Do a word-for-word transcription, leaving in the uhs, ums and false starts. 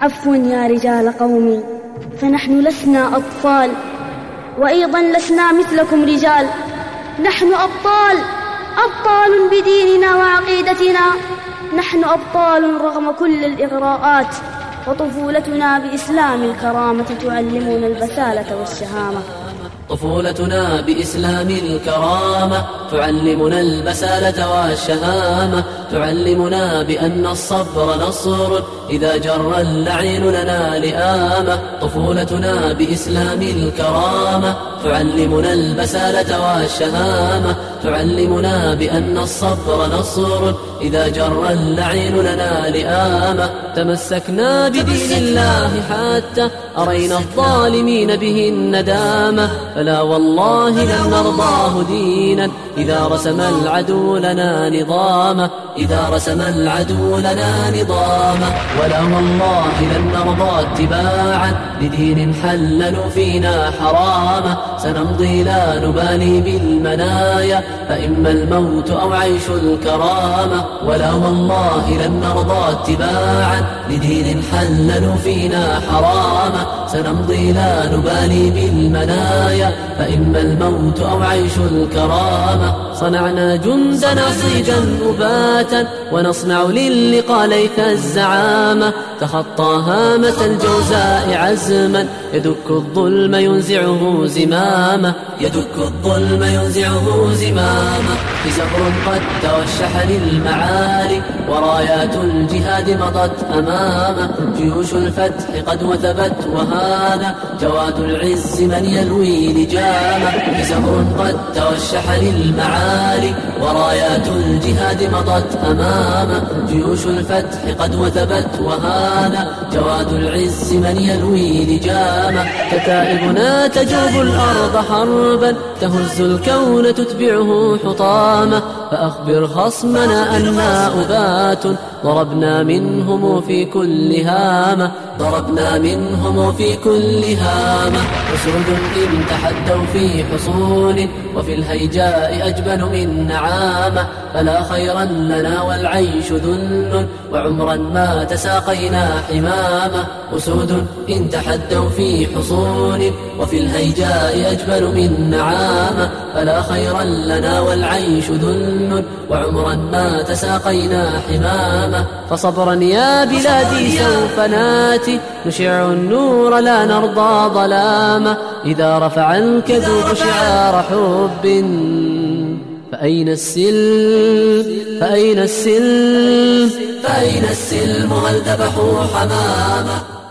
عفوا يا رجال قومي، فنحن لسنا أطفال، وأيضا لسنا مثلكم رجال. نحن أبطال، أبطال بديننا وعقيدتنا. نحن أبطال رغم كل الإغراءات، وطفولتنا بإسلام الكرامة تعلمنا البسالة والشهامة. طفولتنا بإسلام الكرامة تعلمنا البسالة والشهامة، تعلمنا بأن الصبر نصر إذا جر اللعين لنا لئامة. طفولتنا بإسلام الكرامة تعلمنا البسالة والشهامة، تعلمنا بأن الصبر نصر إذا جر اللعين لنا لئامة. تمسكنا بدين الله حتى أرينا الظالمين به الندامة، فلا والله لن نرضاه دينا إذا رسم العدو لنا نظامه، إذا رسم العدو لنا نظامه. ولا والله لن نرضى اتباعا لدين حللوا فينا حرامه. سنمضي لا نبالي بالمنايا، فإما الموت أو عيش الكرامة. ولا والله لن نرضى اتباعا لدين حللوا فينا حرامه. سنمضي لا نبالي بالمنايا، فإما الموت أو عيش الكرامة. صنعنا جندنا صيدا أباتا، ونصنع للقى ليث الزعامة. تخطى هامة الجوزاء عزما، يدك الظلم ينزعه زمامه، يدك الظلم ينزعه زمامه. بزهر قد توشح للمعالي، ورايات الجهاد مضت أمامه. جيوش الفتح قد وثبت وهانا، جواد العز من يلوي لجامه. بزهر قد توشح للمعالي، ورايات الجهاد مضت أمامه. جيوش الفتح قد وثبت وهانا، جواد العز من يلوي لجامه. كتائبنا تجوب الأرض حربا، تهز الكون تتبعه حطامه. فأخبر خصمنا أنا أبات، ضربنا منهم في كل هامة، ضربنا منهم في كل هامة. أسود إن تحدوا في حصون، وفي الهيجاء أجبن من نعامة. فلا خيرا لنا والعيش ذل، وعمرا ما تساقينا حمامة. أسود إن تحدوا في حصون، وفي الهيجاء أجبن من نعامة. فلا خيرا لنا والعيش ذل، وعمرا ما تساقينا حمامة. فصبرا يا بلادي سوف ناتي، نشع النور لا نرضى ظلامة. إذا رفع الكذوب شعار حب، فأين السلم، فأين السلم، فأين السلم هل ذبحوا حمامة.